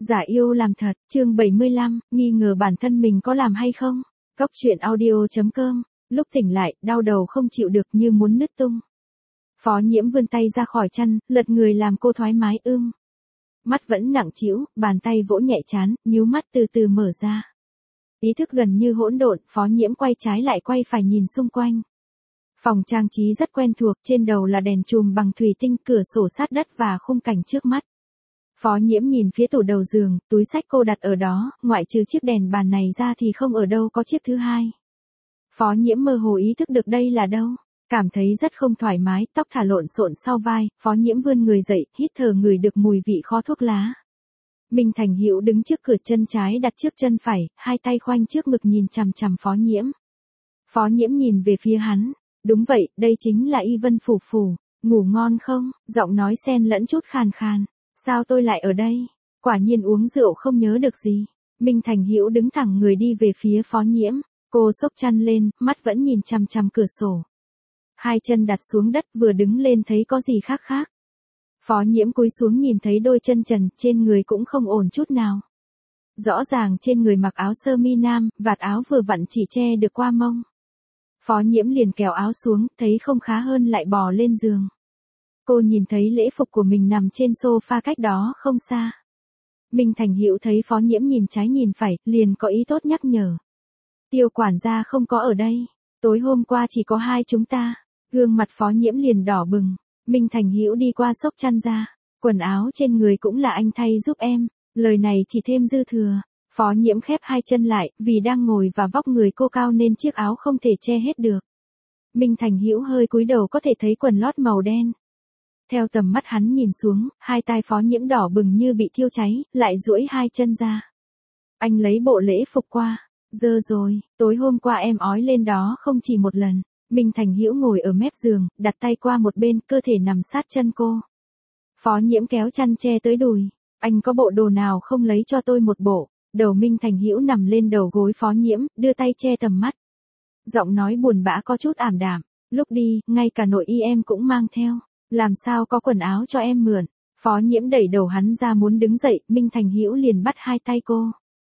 Giả yêu làm thật, chương 75, nghi ngờ bản thân mình có làm hay không? Góc truyện audio.com, lúc tỉnh lại, đau đầu không chịu được như muốn nứt tung. Phó Nhiễm vươn tay ra khỏi chăn, lật người làm cô thoải mái mắt vẫn nặng trĩu, bàn tay vỗ nhẹ trán, nhíu mắt từ từ mở ra. Ý thức gần như hỗn độn, Phó Nhiễm quay trái lại quay phải nhìn xung quanh. Phòng trang trí rất quen thuộc, trên đầu là đèn chùm bằng thủy tinh, cửa sổ sát đất và khung cảnh trước mắt. Phó Nhiễm nhìn phía tủ đầu giường, túi xách cô đặt ở đó, ngoại trừ chiếc đèn bàn này ra thì không ở đâu có chiếc thứ hai. Phó Nhiễm mơ hồ ý thức được đây là đâu, cảm thấy rất không thoải mái, tóc thả lộn xộn sau vai, Phó Nhiễm vươn người dậy, hít thở ngửi được mùi vị khói thuốc lá. Minh Thành Hữu đứng trước cửa, chân trái đặt trước chân phải, hai tay khoanh trước ngực nhìn chằm chằm Phó Nhiễm. Phó Nhiễm nhìn về phía hắn, đúng vậy, đây chính là Y Vân Phủ Phủ, ngủ ngon không, giọng nói xen lẫn chút khàn khàn. Sao tôi lại ở đây? Quả nhiên uống rượu không nhớ được gì. Minh Thành Hữu đứng thẳng người đi về phía Phó Nhiễm, cô xốc chăn lên, mắt vẫn nhìn chằm chằm cửa sổ. Hai chân đặt xuống đất, vừa đứng lên thấy có gì khác. Phó Nhiễm cúi xuống nhìn thấy đôi chân trần, trên người cũng không ổn chút nào. Rõ ràng trên người mặc áo sơ mi nam, vạt áo vừa vặn chỉ che được qua mông. Phó Nhiễm liền kéo áo xuống, thấy không khá hơn lại bò lên giường. Cô nhìn thấy lễ phục của mình nằm trên sofa cách đó không xa. Minh Thành Hữu thấy Phó Nhiễm nhìn trái nhìn phải, liền có ý tốt nhắc nhở. Tiêu quản gia không có ở đây, tối hôm qua chỉ có hai chúng ta. Gương mặt Phó Nhiễm liền đỏ bừng. Minh Thành Hữu đi qua xốc chăn ra, quần áo trên người cũng là anh thay giúp em, lời này chỉ thêm dư thừa. Phó Nhiễm khép hai chân lại, vì đang ngồi và vóc người cô cao nên chiếc áo không thể che hết được. Minh Thành Hữu hơi cúi đầu có thể thấy quần lót màu đen. Theo tầm mắt hắn nhìn xuống, hai tai Phó Nhiễm đỏ bừng như bị thiêu cháy, lại duỗi hai chân ra. Anh lấy bộ lễ phục qua, dơ rồi, tối hôm qua em ói lên đó không chỉ một lần. Minh Thành Hữu ngồi ở mép giường, đặt tay qua một bên, cơ thể nằm sát chân cô. Phó Nhiễm kéo chăn che tới đùi, anh có bộ đồ nào không lấy cho tôi một bộ. Đầu Minh Thành Hữu nằm lên đầu gối Phó Nhiễm, đưa tay che tầm mắt. Giọng nói buồn bã có chút ảm đạm, lúc đi, ngay cả nội y em cũng mang theo. Làm sao có quần áo cho em mượn? Phó Nhiễm đẩy đầu hắn ra muốn đứng dậy, Minh Thành Hữu liền bắt hai tay cô.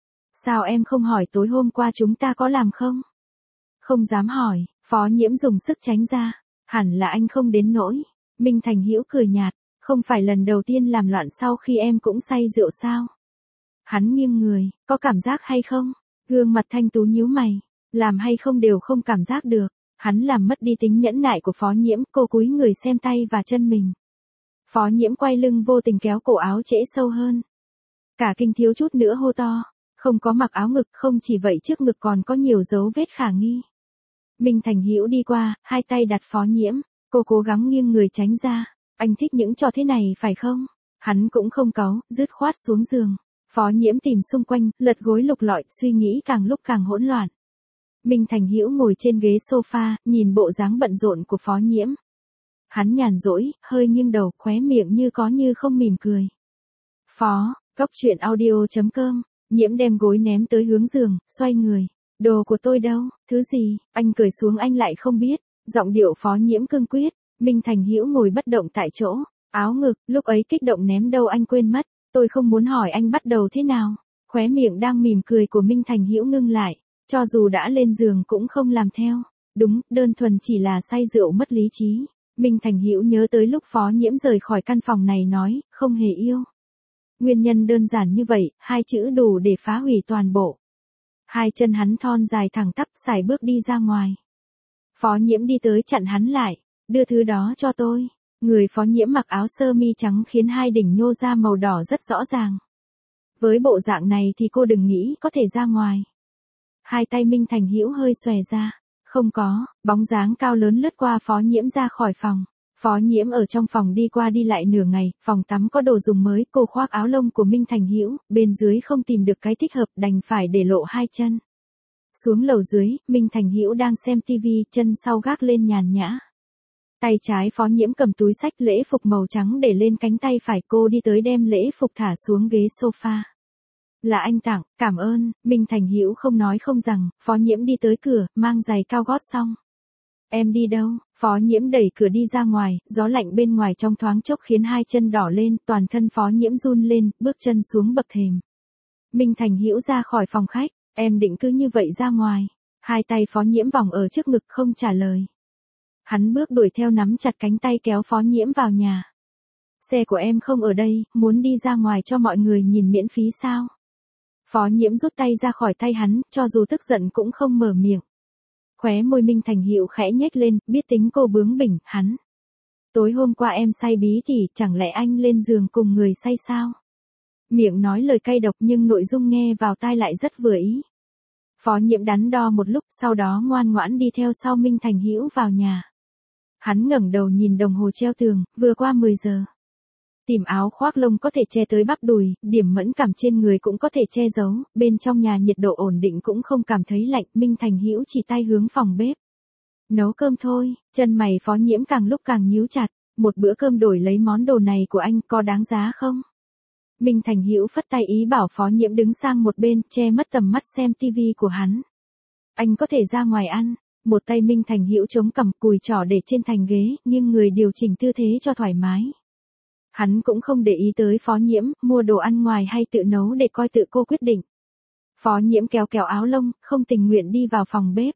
Sao em không hỏi tối hôm qua chúng ta có làm không? Không dám hỏi, Phó Nhiễm dùng sức tránh ra. Hẳn là anh không đến nỗi. Minh Thành Hữu cười nhạt, không phải lần đầu tiên làm loạn sau khi em cũng say rượu sao? Hắn nghiêng người, có cảm giác hay không? Gương mặt thanh tú nhíu mày, làm hay không đều không cảm giác được. Hắn làm mất đi tính nhẫn nại của Phó Nhiễm, cô cúi người xem tay và chân mình. Phó Nhiễm quay lưng vô tình kéo cổ áo trễ sâu hơn. Cả kinh thiếu chút nữa hô to, không có mặc áo ngực, không chỉ vậy trước ngực còn có nhiều dấu vết khả nghi. Minh Thành Hữu đi qua, hai tay đặt Phó Nhiễm, cô cố gắng nghiêng người tránh ra. Anh thích những trò thế này phải không? Hắn cũng không cáu, dứt khoát xuống giường. Phó Nhiễm tìm xung quanh, lật gối lục lọi, suy nghĩ càng lúc càng hỗn loạn. Minh Thành Hữu ngồi trên ghế sofa, nhìn bộ dáng bận rộn của Phó Nhiễm. Hắn nhàn rỗi, hơi nghiêng đầu, khóe miệng như có như không mỉm cười. Phó, góc truyện audio.com, Nhiễm đem gối ném tới hướng giường, xoay người. Đồ của tôi đâu, thứ gì, anh cởi xuống anh lại không biết. Giọng điệu Phó Nhiễm cương quyết. Minh Thành Hữu ngồi bất động tại chỗ, áo ngực, lúc ấy kích động ném đâu anh quên mất. Tôi không muốn hỏi anh bắt đầu thế nào. Khóe miệng đang mỉm cười của Minh Thành Hữu ngưng lại. Cho dù đã lên giường cũng không làm theo. Đúng, đơn thuần chỉ là say rượu mất lý trí. Minh Thành Hữu nhớ tới lúc Phó Nhiễm rời khỏi căn phòng này nói, không hề yêu. Nguyên nhân đơn giản như vậy, hai chữ đủ để phá hủy toàn bộ. Hai chân hắn thon dài thẳng tắp sải bước đi ra ngoài. Phó Nhiễm đi tới chặn hắn lại, đưa thứ đó cho tôi. Người Phó Nhiễm mặc áo sơ mi trắng khiến hai đỉnh nhô ra màu đỏ rất rõ ràng. Với bộ dạng này thì cô đừng nghĩ có thể ra ngoài. Hai tay Minh Thành Hữu hơi xòe ra. Không có, bóng dáng cao lớn lướt qua Phó Nhiễm ra khỏi phòng. Phó Nhiễm ở trong phòng đi qua đi lại nửa ngày, phòng tắm có đồ dùng mới, cô khoác áo lông của Minh Thành Hữu, bên dưới không tìm được cái thích hợp, đành phải để lộ hai chân. Xuống lầu dưới, Minh Thành Hữu đang xem tivi, chân sau gác lên nhàn nhã. Tay trái Phó Nhiễm cầm túi xách lễ phục màu trắng để lên cánh tay phải, cô đi tới đem lễ phục thả xuống ghế sofa. Là anh tặng, cảm ơn. Minh Thành Hữu không nói không rằng, Phó Nhiễm đi tới cửa, mang giày cao gót xong. Em đi đâu? Phó Nhiễm đẩy cửa đi ra ngoài, gió lạnh bên ngoài trong thoáng chốc khiến hai chân đỏ lên, toàn thân Phó Nhiễm run lên, bước chân xuống bậc thềm. Minh Thành Hữu ra khỏi phòng khách, em định cứ như vậy ra ngoài. Hai tay Phó Nhiễm vòng ở trước ngực không trả lời. Hắn bước đuổi theo nắm chặt cánh tay kéo Phó Nhiễm vào nhà. Xe của em không ở đây, muốn đi ra ngoài cho mọi người nhìn miễn phí sao? Phó Nhiễm rút tay ra khỏi tay hắn, cho dù tức giận cũng không mở miệng. Khóe môi Minh Thành Hữu khẽ nhếch lên, biết tính cô bướng bỉnh, hắn. Tối hôm qua em say bí thì chẳng lẽ anh lên giường cùng người say sao? Miệng nói lời cay độc nhưng nội dung nghe vào tai lại rất vừa ý. Phó Nhiễm đắn đo một lúc, sau đó ngoan ngoãn đi theo sau Minh Thành Hữu vào nhà. Hắn ngẩng đầu nhìn đồng hồ treo tường, vừa qua 10 giờ. Tìm áo khoác lông có thể che tới bắp đùi, điểm mẫn cảm trên người cũng có thể che giấu, bên trong nhà nhiệt độ ổn định cũng không cảm thấy lạnh, Minh Thành Hữu chỉ tay hướng phòng bếp. Nấu cơm thôi, chân mày Phó Nhiễm càng lúc càng nhíu chặt, một bữa cơm đổi lấy món đồ này của anh có đáng giá không? Minh Thành Hữu phất tay ý bảo Phó Nhiễm đứng sang một bên, che mất tầm mắt xem tivi của hắn. Anh có thể ra ngoài ăn. Một tay Minh Thành Hữu chống cằm, cùi trỏ để trên thành ghế, nhưng người điều chỉnh tư thế cho thoải mái. Hắn cũng không để ý tới Phó Nhiễm, mua đồ ăn ngoài hay tự nấu để coi tự cô quyết định. Phó Nhiễm kéo kéo áo lông, không tình nguyện đi vào phòng bếp.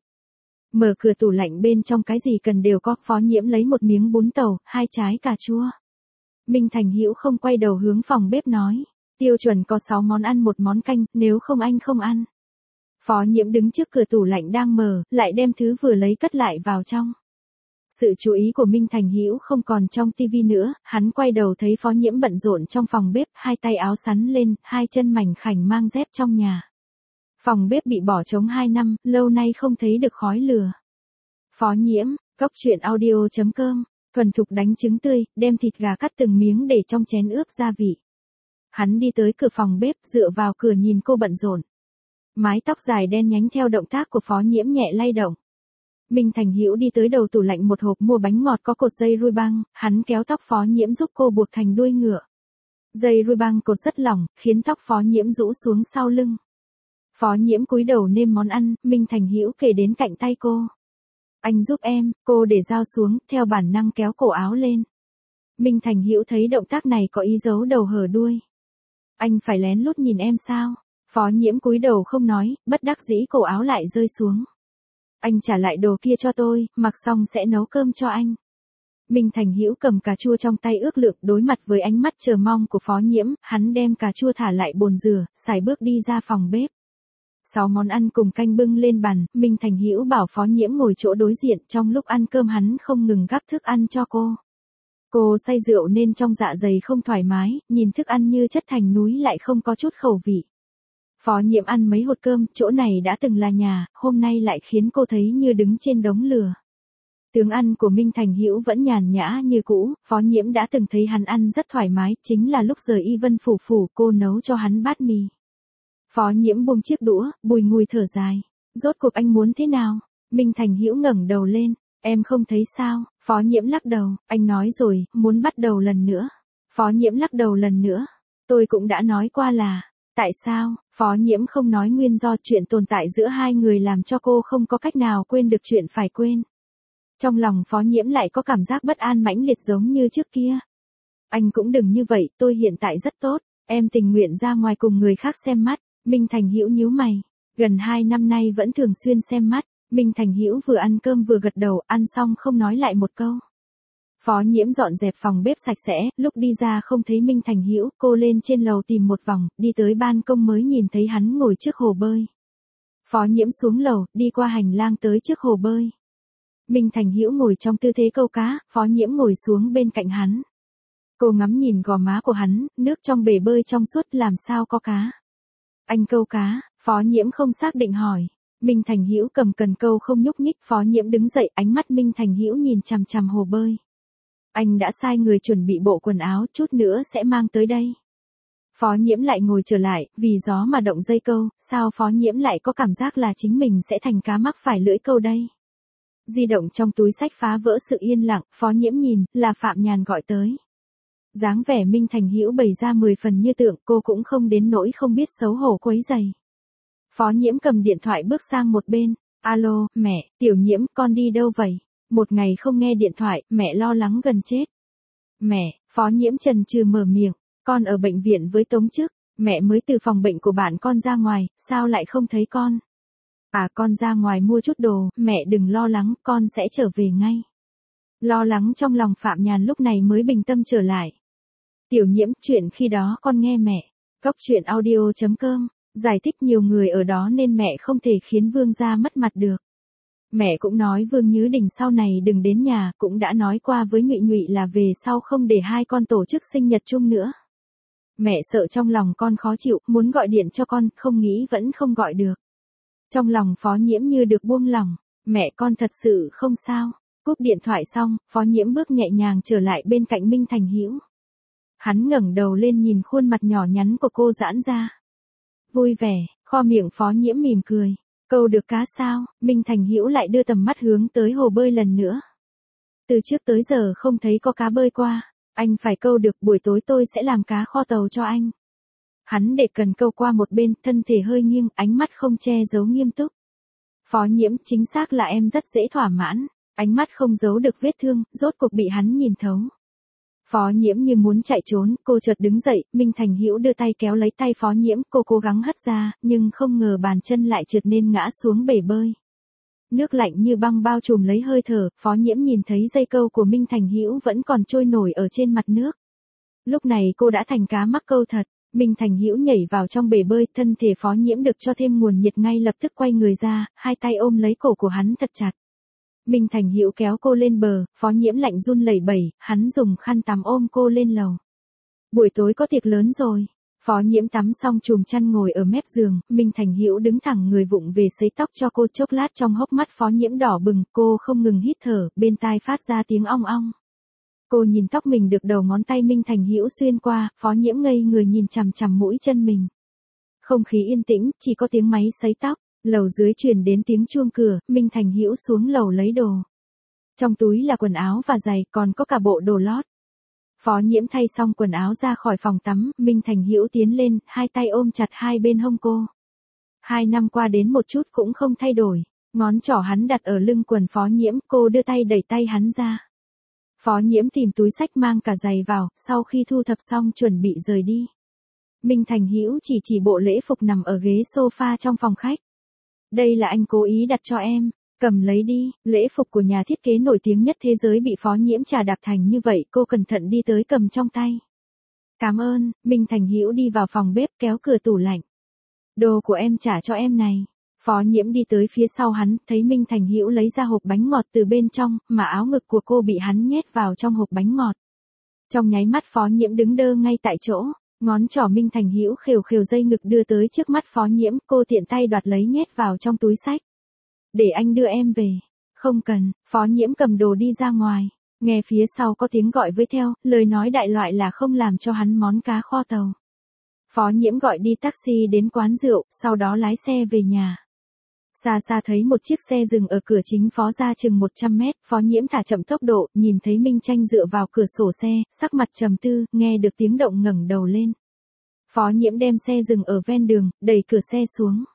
Mở cửa tủ lạnh bên trong cái gì cần đều có, Phó Nhiễm lấy một miếng bún tàu, 2 trái cà chua. Minh Thành Hữu không quay đầu hướng phòng bếp nói, tiêu chuẩn có 6 món ăn một món canh, nếu không anh không ăn. Phó Nhiễm đứng trước cửa tủ lạnh đang mở, lại đem thứ vừa lấy cất lại vào trong. Sự chú ý của Minh Thành Hữu không còn trong tivi nữa, hắn quay đầu thấy Phó Nhiễm bận rộn trong phòng bếp, hai tay áo sắn lên, hai chân mảnh khảnh mang dép trong nhà. Phòng bếp bị bỏ trống 2 năm, lâu nay không thấy được khói lửa. Phó Nhiễm, cóc truyện audio.com, thuần thục đánh trứng tươi, đem thịt gà cắt từng miếng để trong chén ướp gia vị. Hắn đi tới cửa phòng bếp, dựa vào cửa nhìn cô bận rộn. Mái tóc dài đen nhánh theo động tác của Phó Nhiễm nhẹ lay động. Minh Thành Hữu đi tới đầu tủ lạnh một hộp mua bánh ngọt có cột dây ruy băng, hắn kéo tóc Phó Nhiễm giúp cô buộc thành đuôi ngựa. Dây ruy băng cột rất lỏng, khiến tóc Phó Nhiễm rũ xuống sau lưng. Phó Nhiễm cúi đầu nêm món ăn, Minh Thành Hữu kề đến cạnh tay cô. Anh giúp em, cô để dao xuống, theo bản năng kéo cổ áo lên. Minh Thành Hữu thấy động tác này có ý giấu đầu hở đuôi. Anh phải lén lút nhìn em sao? Phó Nhiễm cúi đầu không nói, bất đắc dĩ cổ áo lại rơi xuống. Anh trả lại đồ kia cho tôi, mặc xong sẽ nấu cơm cho anh. Minh Thành Hữu cầm cà chua trong tay ước lượng, đối mặt với ánh mắt chờ mong của Phó Nhiễm, hắn đem cà chua thả lại bồn rửa, sải bước đi ra phòng bếp. 6 món ăn cùng canh bưng lên bàn, Minh Thành Hữu bảo Phó Nhiễm ngồi chỗ đối diện, trong lúc ăn cơm hắn không ngừng gắp thức ăn cho cô. Cô say rượu nên trong dạ dày không thoải mái, nhìn thức ăn như chất thành núi lại không có chút khẩu vị. Phó Nhiễm ăn mấy hột cơm, chỗ này đã từng là nhà, hôm nay lại khiến cô thấy như đứng trên đống lửa. Tướng ăn của Minh Thành Hữu vẫn nhàn nhã như cũ, Phó Nhiễm đã từng thấy hắn ăn rất thoải mái, chính là lúc rời Y Vân Phủ cô nấu cho hắn bát mì. Phó Nhiễm buông chiếc đũa, bùi ngùi thở dài. Rốt cuộc anh muốn thế nào? Minh Thành Hữu ngẩng đầu lên, em không thấy sao? Phó Nhiễm lắc đầu, anh nói rồi, muốn bắt đầu lần nữa. Phó Nhiễm lắc đầu lần nữa. Tôi cũng đã nói qua là, tại sao? Phó Nhiễm không nói nguyên do, chuyện tồn tại giữa hai người làm cho cô không có cách nào quên được chuyện phải quên. Trong lòng Phó Nhiễm lại có cảm giác bất an mãnh liệt giống như trước kia. Anh cũng đừng như vậy, tôi hiện tại rất tốt, em tình nguyện ra ngoài cùng người khác xem mắt. Minh Thành Hữu nhíu mày, gần 2 năm nay vẫn thường xuyên xem mắt. Minh Thành Hữu vừa ăn cơm vừa gật đầu, ăn xong không nói lại một câu. Phó Nhiễm dọn dẹp phòng bếp sạch sẽ, lúc đi ra không thấy Minh Thành Hữu, cô lên trên lầu tìm một vòng, đi tới ban công mới nhìn thấy hắn ngồi trước hồ bơi. Phó Nhiễm xuống lầu, đi qua hành lang tới trước hồ bơi. Minh Thành Hữu ngồi trong tư thế câu cá, Phó Nhiễm ngồi xuống bên cạnh hắn. Cô ngắm nhìn gò má của hắn, nước trong bể bơi trong suốt, làm sao có cá. Anh câu cá? Phó Nhiễm không xác định hỏi. Minh Thành Hữu cầm cần câu không nhúc nhích, Phó Nhiễm đứng dậy, ánh mắt Minh Thành Hữu nhìn chằm chằm hồ bơi. Anh đã sai người chuẩn bị bộ quần áo, chút nữa sẽ mang tới đây. Phó Nhiễm lại ngồi trở lại, vì gió mà động dây câu, sao Phó Nhiễm lại có cảm giác là chính mình sẽ thành cá mắc phải lưỡi câu đây. Di động trong túi sách phá vỡ sự yên lặng, Phó Nhiễm nhìn, là Phạm Nhàn gọi tới. Dáng vẻ Minh Thành Hữu bày ra 10 phần như tượng, cô cũng không đến nỗi không biết xấu hổ quấy giày. Phó Nhiễm cầm điện thoại bước sang một bên. Alo, mẹ, Tiểu Nhiễm, con đi đâu vậy? Một ngày không nghe điện thoại, mẹ lo lắng gần chết. Mẹ, Phó Nhiễm chần chừ mở miệng, con ở bệnh viện với Tống Chức, mẹ mới từ phòng bệnh của bạn con ra ngoài, sao lại không thấy con? À con ra ngoài mua chút đồ, mẹ đừng lo lắng, con sẽ trở về ngay. Lo lắng trong lòng Phạm Nhàn lúc này mới bình tâm trở lại. Tiểu Nhiễm, chuyện khi đó con nghe mẹ. Góc truyện audio.com, giải thích nhiều người ở đó nên mẹ không thể khiến Vương gia mất mặt được. Mẹ cũng nói Vương Nhứ Đình sau này đừng đến nhà, cũng đã nói qua với Nhụy Nhụy là về sau không để hai con tổ chức sinh nhật chung nữa. Mẹ sợ trong lòng con khó chịu, muốn gọi điện cho con, không nghĩ vẫn không gọi được. Trong lòng Phó Nhiễm như được buông lỏng, mẹ con thật sự không sao. Cúp điện thoại xong, Phó Nhiễm bước nhẹ nhàng trở lại bên cạnh Minh Thành Hữu. Hắn ngẩng đầu lên nhìn khuôn mặt nhỏ nhắn của cô giãn ra. Vui vẻ, kho miệng Phó Nhiễm mỉm cười. Câu được cá sao? Minh Thành Hữu lại đưa tầm mắt hướng tới hồ bơi lần nữa. Từ trước tới giờ không thấy có cá bơi qua, anh phải câu được, buổi tối tôi sẽ làm cá kho tàu cho anh. Hắn để cần câu qua một bên, thân thể hơi nghiêng, ánh mắt không che giấu nghiêm túc. Phó Nhiễm, chính xác là em rất dễ thỏa mãn, ánh mắt không giấu được vết thương, rốt cuộc bị hắn nhìn thấu. Phó Nhiễm như muốn chạy trốn, cô chợt đứng dậy, Minh Thành Hữu đưa tay kéo lấy tay Phó Nhiễm, cô cố gắng hất ra, nhưng không ngờ bàn chân lại trượt nên ngã xuống bể bơi. Nước lạnh như băng bao trùm lấy hơi thở, Phó Nhiễm nhìn thấy dây câu của Minh Thành Hữu vẫn còn trôi nổi ở trên mặt nước. Lúc này cô đã thành cá mắc câu thật, Minh Thành Hữu nhảy vào trong bể bơi, thân thể Phó Nhiễm được cho thêm nguồn nhiệt ngay lập tức quay người ra, hai tay ôm lấy cổ của hắn thật chặt. Minh Thành Hữu kéo cô lên bờ, Phó Nhiễm lạnh run lẩy bẩy, hắn dùng khăn tắm ôm cô lên lầu. Buổi tối có tiệc lớn rồi. Phó Nhiễm tắm xong chùm chăn ngồi ở mép giường, Minh Thành Hữu đứng thẳng người vụng về sấy tóc cho cô, chốc lát trong hốc mắt Phó Nhiễm đỏ bừng, cô không ngừng hít thở, bên tai phát ra tiếng ong ong. Cô nhìn tóc mình được đầu ngón tay Minh Thành Hữu xuyên qua, Phó Nhiễm ngây người nhìn chằm chằm mũi chân mình. Không khí yên tĩnh, chỉ có tiếng máy sấy tóc. Lầu dưới truyền đến tiếng chuông cửa, Minh Thành Hữu xuống lầu lấy đồ. Trong túi là quần áo và giày, còn có cả bộ đồ lót. Phó Nhiễm thay xong quần áo ra khỏi phòng tắm, Minh Thành Hữu tiến lên, hai tay ôm chặt hai bên hông cô. 2 năm qua đến một chút cũng không thay đổi. Ngón trỏ hắn đặt ở lưng quần Phó Nhiễm, cô đưa tay đẩy tay hắn ra. Phó Nhiễm tìm túi xách mang cả giày vào, sau khi thu thập xong chuẩn bị rời đi. Minh Thành Hữu chỉ bộ lễ phục nằm ở ghế sofa trong phòng khách. Đây là anh cố ý đặt cho em, cầm lấy đi, lễ phục của nhà thiết kế nổi tiếng nhất thế giới bị Phó Nhiễm trà đạp thành như vậy, cô cẩn thận đi tới cầm trong tay. Cảm ơn, Minh Thành Hữu đi vào phòng bếp kéo cửa tủ lạnh. Đồ của em trả cho em này. Phó Nhiễm đi tới phía sau hắn, thấy Minh Thành Hữu lấy ra hộp bánh ngọt từ bên trong, mà áo ngực của cô bị hắn nhét vào trong hộp bánh ngọt. Trong nháy mắt Phó Nhiễm đứng đơ ngay tại chỗ. Ngón trỏ Minh Thành Hữu khều khều dây ngực đưa tới trước mắt Phó Nhiễm, cô tiện tay đoạt lấy nhét vào trong túi xách. Để anh đưa em về. Không cần, Phó Nhiễm cầm đồ đi ra ngoài. Nghe phía sau có tiếng gọi với theo, lời nói đại loại là không làm cho hắn món cá kho tàu. Phó Nhiễm gọi đi taxi đến quán rượu, sau đó lái xe về nhà. Xa xa thấy một chiếc xe dừng ở cửa chính Phó gia chừng 100 mét, Phó Nhiễm thả chậm tốc độ, nhìn thấy Minh Tranh dựa vào cửa sổ xe, sắc mặt trầm tư, nghe được tiếng động ngẩng đầu lên. Phó Nhiễm đem xe dừng ở ven đường, đẩy cửa xe xuống.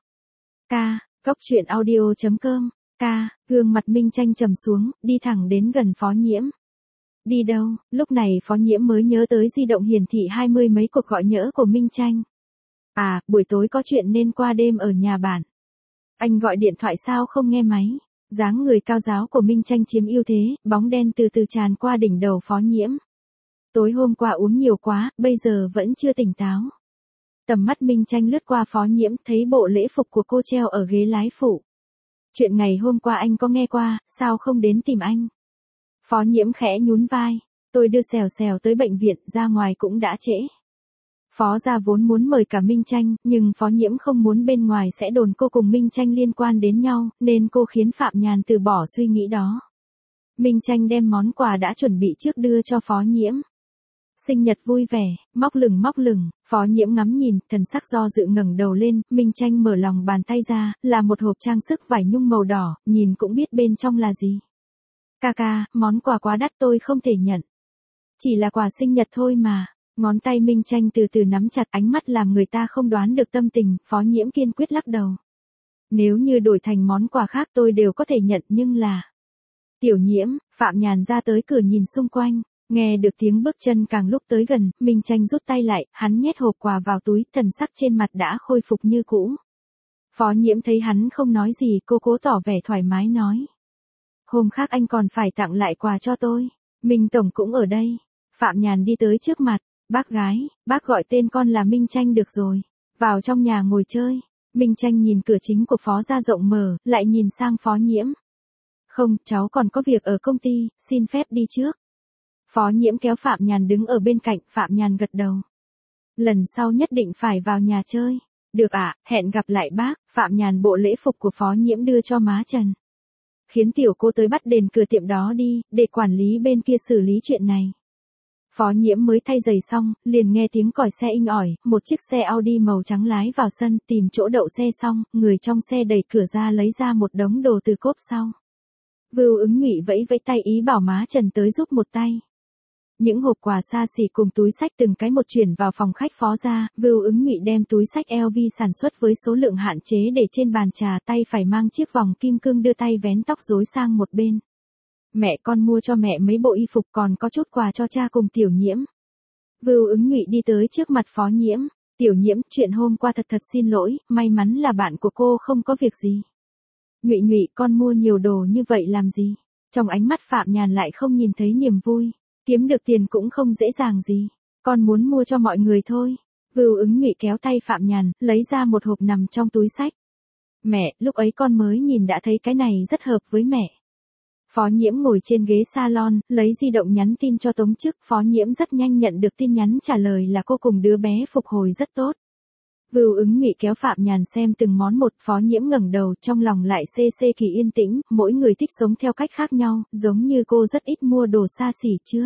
Góc truyện audio.com, gương mặt Minh Tranh trầm xuống, đi thẳng đến gần Phó Nhiễm. Đi đâu? Lúc này Phó Nhiễm mới nhớ tới di động hiển thị 20 mấy cuộc gọi nhỡ của Minh Tranh. À, buổi tối có chuyện nên qua đêm ở nhà bạn. Anh gọi điện thoại sao không nghe máy? Dáng người cao ráo của Minh Tranh chiếm ưu thế, bóng đen từ từ tràn qua đỉnh đầu Phó Nhiễm. Tối hôm qua uống nhiều quá, bây giờ vẫn chưa tỉnh táo. Tầm mắt Minh Tranh lướt qua Phó Nhiễm, thấy bộ lễ phục của cô treo ở ghế lái phụ. Chuyện ngày hôm qua anh có nghe qua, sao không đến tìm anh? Phó Nhiễm khẽ nhún vai. Tôi đưa xèo xèo tới bệnh viện, ra ngoài cũng đã trễ. Phó gia vốn muốn mời cả Minh Tranh, nhưng Phó Nhiễm không muốn bên ngoài sẽ đồn cô cùng Minh Tranh liên quan đến nhau, nên cô khiến Phạm Nhàn từ bỏ suy nghĩ đó. Minh Tranh đem món quà đã chuẩn bị trước đưa cho Phó Nhiễm. Sinh nhật vui vẻ, móc lửng, Phó Nhiễm ngắm nhìn, thần sắc do dự ngẩng đầu lên, Minh Tranh mở lòng bàn tay ra, là một hộp trang sức vải nhung màu đỏ, nhìn cũng biết bên trong là gì. Ca, món quà quá đắt tôi không thể nhận. Chỉ là quà sinh nhật thôi mà. Ngón tay Minh Tranh từ từ nắm chặt, ánh mắt làm người ta không đoán được tâm tình, Phó Nhiễm kiên quyết lắc đầu. Nếu như đổi thành món quà khác tôi đều có thể nhận, nhưng là... Tiểu Nhiễm, Phạm Nhàn ra tới cửa nhìn xung quanh, nghe được tiếng bước chân càng lúc tới gần, Minh Tranh rút tay lại, hắn nhét hộp quà vào túi, thần sắc trên mặt đã khôi phục như cũ. Phó Nhiễm thấy hắn không nói gì, cô cố tỏ vẻ thoải mái nói. Hôm khác anh còn phải tặng lại quà cho tôi. Minh Tổng cũng ở đây. Phạm Nhàn đi tới trước mặt. Bác gái, bác gọi tên con là Minh Tranh được rồi. Vào trong nhà ngồi chơi. Minh Tranh nhìn cửa chính của Phó gia rộng mở, lại nhìn sang Phó Nhiễm. Không, cháu còn có việc ở công ty, xin phép đi trước. Phó Nhiễm kéo Phạm Nhàn đứng ở bên cạnh, Phạm Nhàn gật đầu. Lần sau nhất định phải vào nhà chơi. Được ạ, hẹn gặp lại bác. Phạm Nhàn bộ lễ phục của Phó Nhiễm đưa cho má Trần. Khiến tiểu cô tới bắt đền cửa tiệm đó đi, để quản lý bên kia xử lý chuyện này. Phó Nhiễm mới thay giày xong, liền nghe tiếng còi xe inh ỏi, một chiếc xe Audi màu trắng lái vào sân, tìm chỗ đậu xe xong, người trong xe đẩy cửa ra lấy ra một đống đồ từ cốp sau. Vưu Ứng Nhụy vẫy vẫy tay ý bảo má Trần tới giúp một tay. Những hộp quà xa xỉ cùng túi xách từng cái một chuyển vào phòng khách Phó gia, Vưu Ứng Nhụy đem túi xách LV sản xuất với số lượng hạn chế để trên bàn trà, tay phải mang chiếc vòng kim cương, đưa tay vén tóc rối sang một bên. Mẹ con mua cho mẹ mấy bộ y phục, còn có chút quà cho cha cùng Tiểu Nhiễm. Vưu Ứng Nhụy đi tới trước mặt Phó Nhiễm. Tiểu Nhiễm, chuyện hôm qua thật xin lỗi, may mắn là bạn của cô không có việc gì. Nhụy Nhụy, con mua nhiều đồ như vậy làm gì? Trong ánh mắt Phạm Nhàn lại không nhìn thấy niềm vui. Kiếm được tiền cũng không dễ dàng gì. Con muốn mua cho mọi người thôi. Vưu Ứng Nhụy kéo tay Phạm Nhàn, lấy ra một hộp nằm trong túi xách. Mẹ, lúc ấy con mới nhìn đã thấy cái này rất hợp với mẹ. Phó Nhiễm ngồi trên ghế salon, lấy di động nhắn tin cho Tống Chức. Phó Nhiễm rất nhanh nhận được tin nhắn trả lời là cô cùng đứa bé phục hồi rất tốt. Vưu Ứng Nhụy kéo Phạm Nhàn xem từng món một. Phó Nhiễm ngẩng đầu, trong lòng lại xê kỳ yên tĩnh, mỗi người thích sống theo cách khác nhau, giống như cô rất ít mua đồ xa xỉ chưa?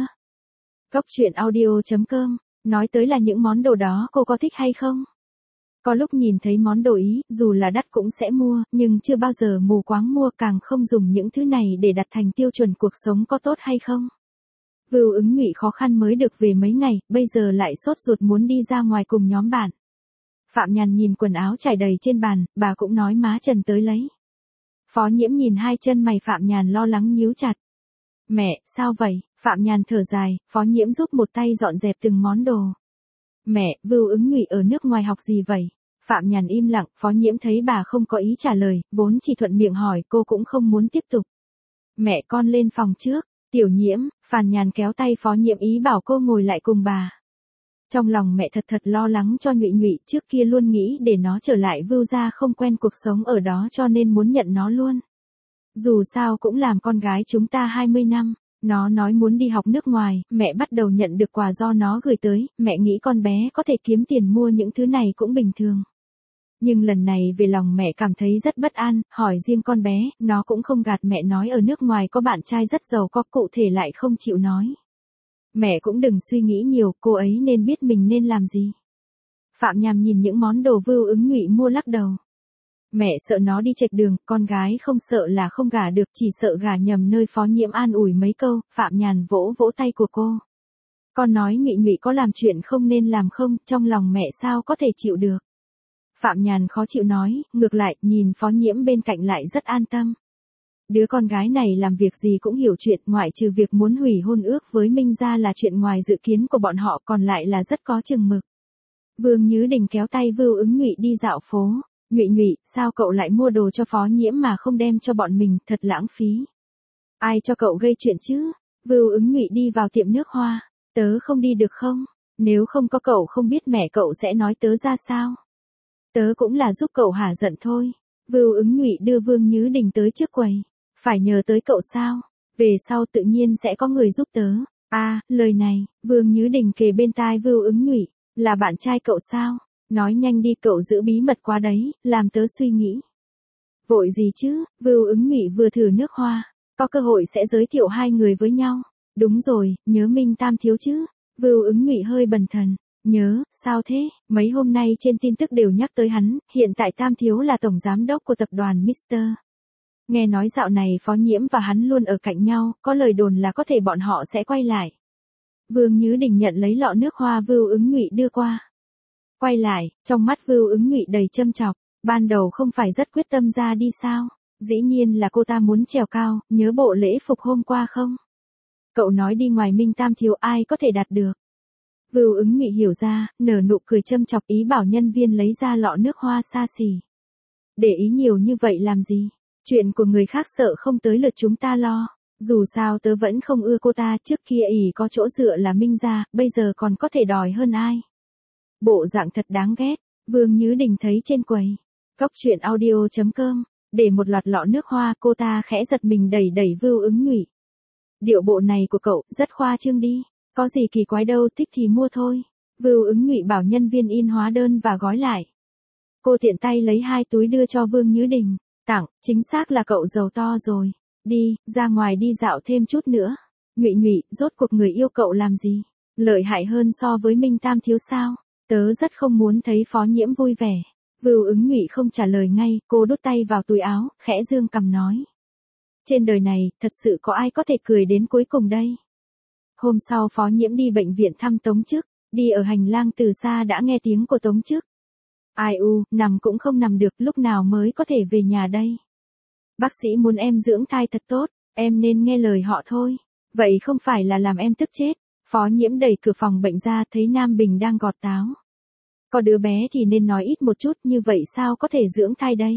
Góc truyện audio.com, nói tới là những món đồ đó cô có thích hay không? Có lúc nhìn thấy món đồ ý, dù là đắt cũng sẽ mua, nhưng chưa bao giờ mù quáng mua, càng không dùng những thứ này để đặt thành tiêu chuẩn cuộc sống có tốt hay không. Vưu Ứng Nhụy khó khăn mới được về mấy ngày, bây giờ lại sốt ruột muốn đi ra ngoài cùng nhóm bạn. Phạm Nhàn nhìn quần áo trải đầy trên bàn, bà cũng nói má Trần tới lấy. Phó Nhiễm nhìn hai chân mày Phạm Nhàn lo lắng nhíu chặt. Mẹ, sao vậy? Phạm Nhàn thở dài, Phó Nhiễm giúp một tay dọn dẹp từng món đồ. Mẹ, Vưu Ứng Nhụy ở nước ngoài học gì vậy? Phạm Nhàn im lặng, Phó Nhiễm thấy bà không có ý trả lời, vốn chỉ thuận miệng hỏi, cô cũng không muốn tiếp tục. Mẹ, con lên phòng trước. Tiểu Nhiễm, Phạm Nhàn kéo tay Phó Nhiễm ý bảo cô ngồi lại cùng bà. Trong lòng mẹ thật lo lắng cho Nhụy Nhụy, trước kia luôn nghĩ để nó trở lại Vưu gia, không quen cuộc sống ở đó cho nên muốn nhận nó luôn. Dù sao cũng làm con gái chúng ta 20 năm. Nó nói muốn đi học nước ngoài, mẹ bắt đầu nhận được quà do nó gửi tới, mẹ nghĩ con bé có thể kiếm tiền mua những thứ này cũng bình thường. Nhưng lần này về lòng mẹ cảm thấy rất bất an, hỏi riêng con bé, nó cũng không gạt mẹ nói ở nước ngoài có bạn trai rất giàu có, cụ thể lại không chịu nói. Mẹ cũng đừng suy nghĩ nhiều, cô ấy nên biết mình nên làm gì. Phạm Nhàn nhìn những món đồ Vưu Ứng Nhụy mua lắc đầu. Mẹ sợ nó đi chệch đường, con gái không sợ là không gả được, chỉ sợ gả nhầm nơi. Phó Nhiễm an ủi mấy câu, Phạm Nhàn vỗ vỗ tay của cô. Con nói Nhụy Nhụy có làm chuyện không nên làm không, trong lòng mẹ sao có thể chịu được. Phạm Nhàn khó chịu nói, ngược lại, nhìn Phó Nhiễm bên cạnh lại rất an tâm. Đứa con gái này làm việc gì cũng hiểu chuyện, ngoại trừ việc muốn hủy hôn ước với Minh gia là chuyện ngoài dự kiến của bọn họ, còn lại là rất có chừng mực. Vương Nhứ Đình kéo tay Vưu Ứng Nhụy đi dạo phố. Nhụy Nhụy, sao cậu lại mua đồ cho Phó Nhiễm mà không đem cho bọn mình, thật lãng phí. Ai cho cậu gây chuyện chứ? Vưu Ứng Nhụy đi vào tiệm nước hoa. Tớ không đi được không? Nếu không có cậu không biết mẹ cậu sẽ nói tớ ra sao? Tớ cũng là giúp cậu hả giận thôi. Vưu Ứng Nhụy đưa Vương Nhứ Đình tới trước quầy. Phải nhờ tới cậu sao? Về sau tự nhiên sẽ có người giúp tớ. À, lời này, Vương Nhứ Đình kề bên tai Vưu Ứng Nhụy, là bạn trai cậu sao? Nói nhanh đi, cậu giữ bí mật quá đấy, làm tớ suy nghĩ. Vội gì chứ, Vưu Ứng Nhụy vừa thử nước hoa, có cơ hội sẽ giới thiệu hai người với nhau. Đúng rồi, nhớ Minh Tam Thiếu chứ? Vưu Ứng Nhụy hơi bần thần. Nhớ, sao thế? Mấy hôm nay trên tin tức đều nhắc tới hắn, hiện tại Tam Thiếu là tổng giám đốc của tập đoàn Mr. Nghe nói dạo này Phó Nhiễm và hắn luôn ở cạnh nhau, có lời đồn là có thể bọn họ sẽ quay lại. Vương Nhứ Đình nhận lấy lọ nước hoa Vưu Ứng Nhụy đưa qua. Quay lại, trong mắt Vưu Ứng Nhụy đầy châm chọc, ban đầu không phải rất quyết tâm ra đi sao? Dĩ nhiên là cô ta muốn trèo cao, nhớ bộ lễ phục hôm qua không? Cậu nói đi ngoài Minh Tam thiếu ai có thể đạt được. Vưu Ứng Nhụy hiểu ra, nở nụ cười châm chọc ý bảo nhân viên lấy ra lọ nước hoa xa xỉ. Để ý nhiều như vậy làm gì? Chuyện của người khác sợ không tới lượt chúng ta lo. Dù sao tớ vẫn không ưa cô ta, trước kia ỷ có chỗ dựa là Minh gia, bây giờ còn có thể đòi hơn ai. Bộ dạng thật đáng ghét, Vương Nhứ Đình thấy trên quầy. Cóc truyện audio.com, để một loạt lọ nước hoa, cô ta khẽ giật mình đẩy đẩy Vưu Ứng Nhụy. Điệu bộ này của cậu, rất khoa trương đi, có gì kỳ quái đâu, thích thì mua thôi. Vưu Ứng Nhụy bảo nhân viên in hóa đơn và gói lại. Cô tiện tay lấy 2 túi đưa cho Vương Nhứ Đình, tặng, chính xác là cậu giàu to rồi. Đi, ra ngoài đi dạo thêm chút nữa. Nhụy Nhụy, rốt cuộc người yêu cậu làm gì? Lợi hại hơn so với Minh Tam thiếu sao? Tớ rất không muốn thấy Phó Nhiễm vui vẻ. Vưu Ứng Nhụy không trả lời ngay, cô đút tay vào túi áo, khẽ dương cằm nói. Trên đời này, thật sự có ai có thể cười đến cuối cùng đây? Hôm sau Phó Nhiễm đi bệnh viện thăm Tống Trức, đi ở hành lang từ xa đã nghe tiếng của Tống Trức. Ai u, nằm cũng không nằm được, lúc nào mới có thể về nhà đây? Bác sĩ muốn em dưỡng thai thật tốt, em nên nghe lời họ thôi. Vậy không phải là làm em tức chết. Phó Nhiễm đẩy cửa phòng bệnh ra thấy Nam Bình đang gọt táo. Có đứa bé thì nên nói ít một chút, như vậy sao có thể dưỡng thai đây?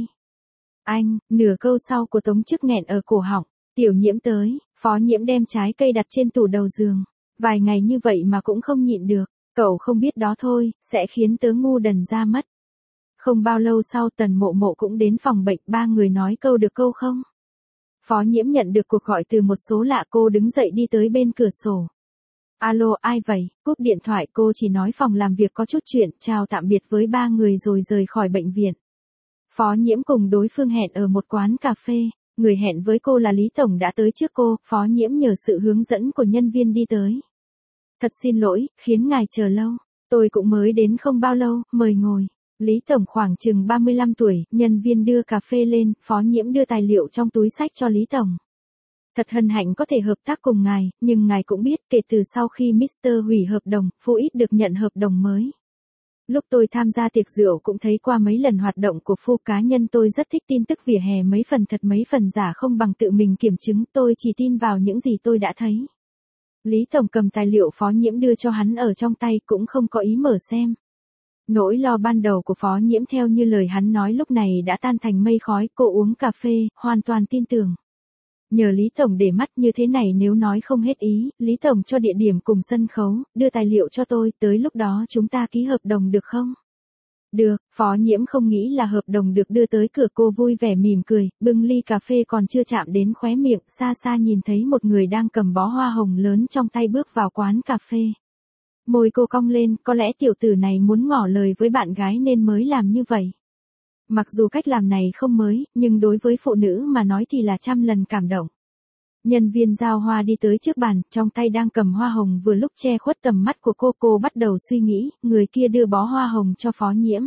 Anh, nửa câu sau của Tống Trức nghẹn ở cổ họng. Tiểu Nhiễm tới, Phó Nhiễm đem trái cây đặt trên tủ đầu giường. Vài ngày như vậy mà cũng không nhịn được. Cậu không biết đó thôi, sẽ khiến tớ ngu đần ra mất. Không bao lâu sau Tần Mộ Mộ cũng đến phòng bệnh, 3 người nói câu được câu không. Phó Nhiễm nhận được cuộc gọi từ một số lạ, cô đứng dậy đi tới bên cửa sổ. Alo, ai vậy? Cúp điện thoại, cô chỉ nói phòng làm việc có chút chuyện, chào tạm biệt với 3 người rồi rời khỏi bệnh viện. Phó Nhiễm cùng đối phương hẹn ở một quán cà phê, người hẹn với cô là Lý Tổng đã tới trước cô, Phó Nhiễm nhờ sự hướng dẫn của nhân viên đi tới. Thật xin lỗi, khiến ngài chờ lâu, tôi cũng mới đến không bao lâu, mời ngồi. Lý Tổng khoảng chừng 35 tuổi, nhân viên đưa cà phê lên, Phó Nhiễm đưa tài liệu trong túi xách cho Lý Tổng. Thật hân hạnh có thể hợp tác cùng ngài, nhưng ngài cũng biết kể từ sau khi Mr. hủy hợp đồng, Phu ít được nhận hợp đồng mới. Lúc tôi tham gia tiệc rượu cũng thấy qua mấy lần hoạt động của Phu, cá nhân tôi rất thích tin tức vỉa hè, mấy phần thật mấy phần giả không bằng tự mình kiểm chứng, tôi chỉ tin vào những gì tôi đã thấy. Lý Tổng cầm tài liệu Phó Nhiễm đưa cho hắn ở trong tay cũng không có ý mở xem. Nỗi lo ban đầu của Phó Nhiễm theo như lời hắn nói lúc này đã tan thành mây khói, cô uống cà phê, hoàn toàn tin tưởng. Nhờ Lý Tổng để mắt như thế này, nếu nói không hết ý, Lý Tổng cho địa điểm cùng sân khấu, đưa tài liệu cho tôi, tới lúc đó chúng ta ký hợp đồng được không? Được, Phó Nhiễm không nghĩ là hợp đồng được đưa tới cửa, cô vui vẻ mỉm cười, bưng ly cà phê còn chưa chạm đến khóe miệng, xa xa nhìn thấy một người đang cầm bó hoa hồng lớn trong tay bước vào quán cà phê. Môi cô cong lên, có lẽ tiểu tử này muốn ngỏ lời với bạn gái nên mới làm như vậy. Mặc dù cách làm này không mới, nhưng đối với phụ nữ mà nói thì là trăm lần cảm động. Nhân viên giao hoa đi tới trước bàn, trong tay đang cầm hoa hồng, vừa lúc che khuất tầm mắt của cô bắt đầu suy nghĩ, người kia đưa bó hoa hồng cho Phó Nhiễm.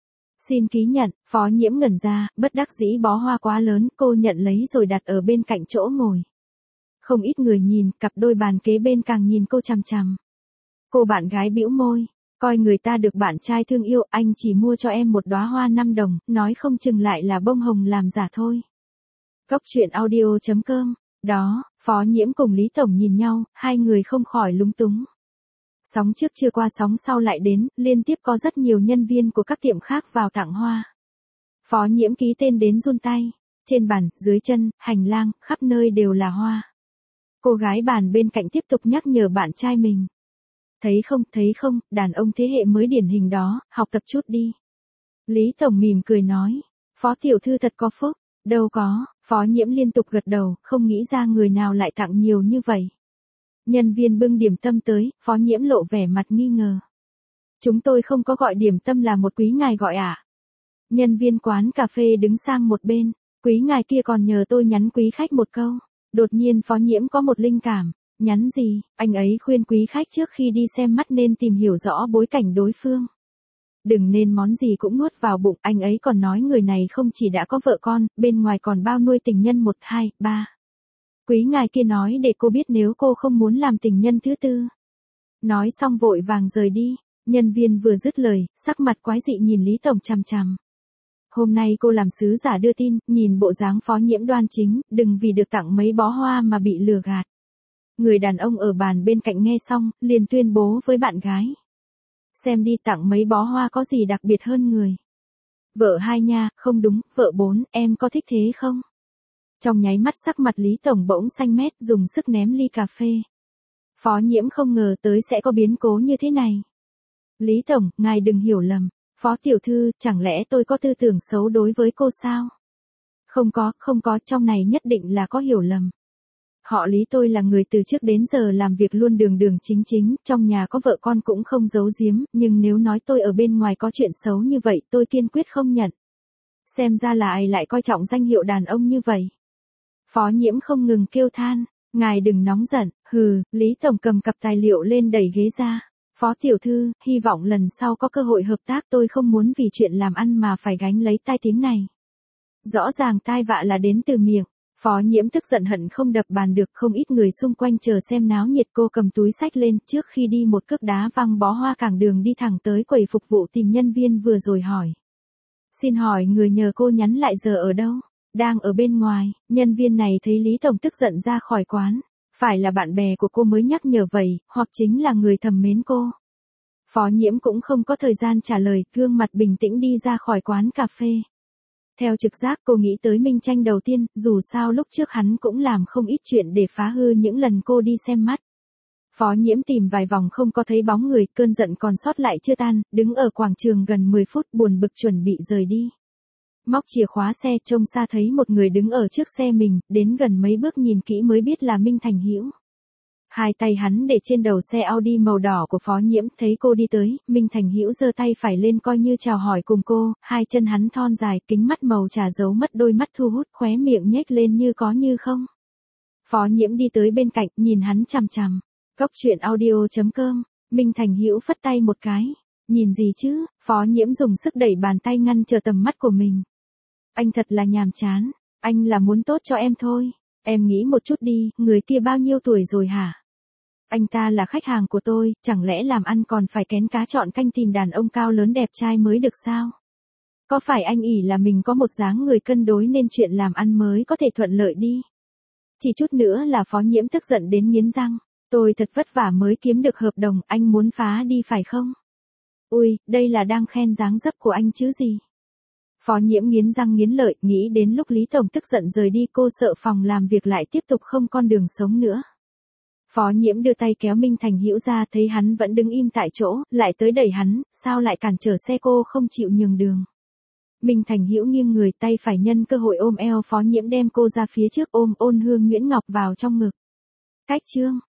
Xin ký nhận, Phó Nhiễm ngẩn ra, bất đắc dĩ bó hoa quá lớn, cô nhận lấy rồi đặt ở bên cạnh chỗ ngồi. Không ít người nhìn, cặp đôi bàn kế bên càng nhìn cô chằm chằm. Cô bạn gái bĩu môi, coi người ta được bạn trai thương yêu, anh chỉ mua cho em một đóa hoa 5 đồng, nói không chừng lại là bông hồng làm giả thôi. Cóc truyện audio.com, đó, Phó Nhiễm cùng Lý Tổng nhìn nhau, hai người không khỏi lúng túng. Sóng trước chưa qua sóng sau lại đến, liên tiếp có rất nhiều nhân viên của các tiệm khác vào tặng hoa. Phó Nhiễm ký tên đến run tay, trên bàn, dưới chân, hành lang, khắp nơi đều là hoa. Cô gái bàn bên cạnh tiếp tục nhắc nhở bạn trai mình. Thấy không, đàn ông thế hệ mới điển hình đó, học tập chút đi. Lý Tổng mỉm cười nói, Phó tiểu thư thật có phúc, đâu có, Phó Nhiễm liên tục gật đầu, không nghĩ ra người nào lại tặng nhiều như vậy. Nhân viên bưng điểm tâm tới, Phó Nhiễm lộ vẻ mặt nghi ngờ. Chúng tôi không có gọi điểm tâm, là một quý ngài gọi à? Nhân viên quán cà phê đứng sang một bên, quý ngài kia còn nhờ tôi nhắn quý khách một câu. Đột nhiên Phó Nhiễm có một linh cảm. Nhắn gì, anh ấy khuyên quý khách trước khi đi xem mắt nên tìm hiểu rõ bối cảnh đối phương. Đừng nên món gì cũng nuốt vào bụng, anh ấy còn nói người này không chỉ đã có vợ con, bên ngoài còn bao nuôi tình nhân 1, 2, 3. Quý ngài kia nói để cô biết nếu cô không muốn làm tình nhân thứ tư. Nói xong vội vàng rời đi, nhân viên vừa dứt lời, sắc mặt quái dị nhìn Lý Tổng chằm chằm. Hôm nay cô làm sứ giả đưa tin, nhìn bộ dáng Phó Nhiễm đoan chính, đừng vì được tặng mấy bó hoa mà bị lừa gạt. Người đàn ông ở bàn bên cạnh nghe xong, liền tuyên bố với bạn gái. Xem đi, tặng mấy bó hoa có gì đặc biệt hơn người. Vợ hai nha, không đúng, vợ bốn, em có thích thế không? Trong nháy mắt sắc mặt Lý Tổng bỗng xanh mét, dùng sức ném ly cà phê. Phó Nhiễm không ngờ tới sẽ có biến cố như thế này. Lý Tổng, ngài đừng hiểu lầm. Phó tiểu thư, chẳng lẽ tôi có tư tưởng xấu đối với cô sao? Không có, trong này nhất định là có hiểu lầm. Họ Lý tôi là người từ trước đến giờ làm việc luôn đường đường chính chính, trong nhà có vợ con cũng không giấu giếm, nhưng nếu nói tôi ở bên ngoài có chuyện xấu như vậy tôi kiên quyết không nhận. Xem ra là ai lại coi trọng danh hiệu đàn ông như vậy. Phó Nhiễm không ngừng kêu than, ngài đừng nóng giận, hừ, Lý Tổng cầm cặp tài liệu lên đẩy ghế ra. Phó tiểu thư, hy vọng lần sau có cơ hội hợp tác, tôi không muốn vì chuyện làm ăn mà phải gánh lấy tai tiếng này. Rõ ràng tai vạ là đến từ miệng. Phó Nhiễm tức giận hận không đập bàn được, không ít người xung quanh chờ xem náo nhiệt, cô cầm túi xách lên, trước khi đi một cước đá văng bó hoa cảng đường đi thẳng tới quầy phục vụ tìm nhân viên vừa rồi hỏi. Xin hỏi người nhờ cô nhắn lại giờ ở đâu? Đang ở bên ngoài. Nhân viên này thấy Lý Tổng tức giận ra khỏi quán. Phải là bạn bè của cô mới nhắc nhở vậy, hoặc chính là người thầm mến cô. Phó Nhiễm cũng không có thời gian trả lời, gương mặt bình tĩnh đi ra khỏi quán cà phê. Theo trực giác cô nghĩ tới Minh Tranh đầu tiên, dù sao lúc trước hắn cũng làm không ít chuyện để phá hư những lần cô đi xem mắt. Phó Nhiễm tìm vài vòng không có thấy bóng người, cơn giận còn sót lại chưa tan, đứng ở quảng trường gần 10 phút buồn bực chuẩn bị rời đi. Móc chìa khóa xe, trông xa thấy một người đứng ở trước xe mình, đến gần mấy bước nhìn kỹ mới biết là Minh Thành Hữu. Hai tay hắn để trên đầu xe Audi màu đỏ của Phó Nhiễm, thấy cô đi tới, Minh Thành Hữu giơ tay phải lên coi như chào hỏi cùng cô, hai chân hắn thon dài, kính mắt màu trà giấu mất đôi mắt thu hút, khóe miệng nhếch lên như có như không. Phó Nhiễm đi tới bên cạnh, nhìn hắn chằm chằm. Cốc truyện audio.com, Minh Thành Hữu phất tay một cái. Nhìn gì chứ? Phó Nhiễm dùng sức đẩy bàn tay ngăn trở tầm mắt của mình. Anh thật là nhàm chán, anh là muốn tốt cho em thôi. Em nghĩ một chút đi, người kia bao nhiêu tuổi rồi hả? Anh ta là khách hàng của tôi, chẳng lẽ làm ăn còn phải kén cá chọn canh tìm đàn ông cao lớn đẹp trai mới được sao? Có phải anh ỷ là mình có một dáng người cân đối nên chuyện làm ăn mới có thể thuận lợi đi? Chỉ chút nữa là Phó Nhiễm tức giận đến nghiến răng. Tôi thật vất vả mới kiếm được hợp đồng, anh muốn phá đi phải không? Ui, đây là đang khen dáng dấp của anh chứ gì? Phó Nhiễm nghiến răng nghiến lợi, nghĩ đến lúc Lý Tổng tức giận rời đi cô sợ phòng làm việc lại tiếp tục không con đường sống nữa. Phó Nhiễm đưa tay kéo Minh Thành Hữu ra, thấy hắn vẫn đứng im tại chỗ, lại tới đẩy hắn, sao lại cản trở xe cô không chịu nhường đường. Minh Thành Hữu nghiêng người, tay phải nhân cơ hội ôm eo Phó Nhiễm đem cô ra phía trước ôm Ôn Hương Nguyễn Ngọc vào trong ngực. Cách chương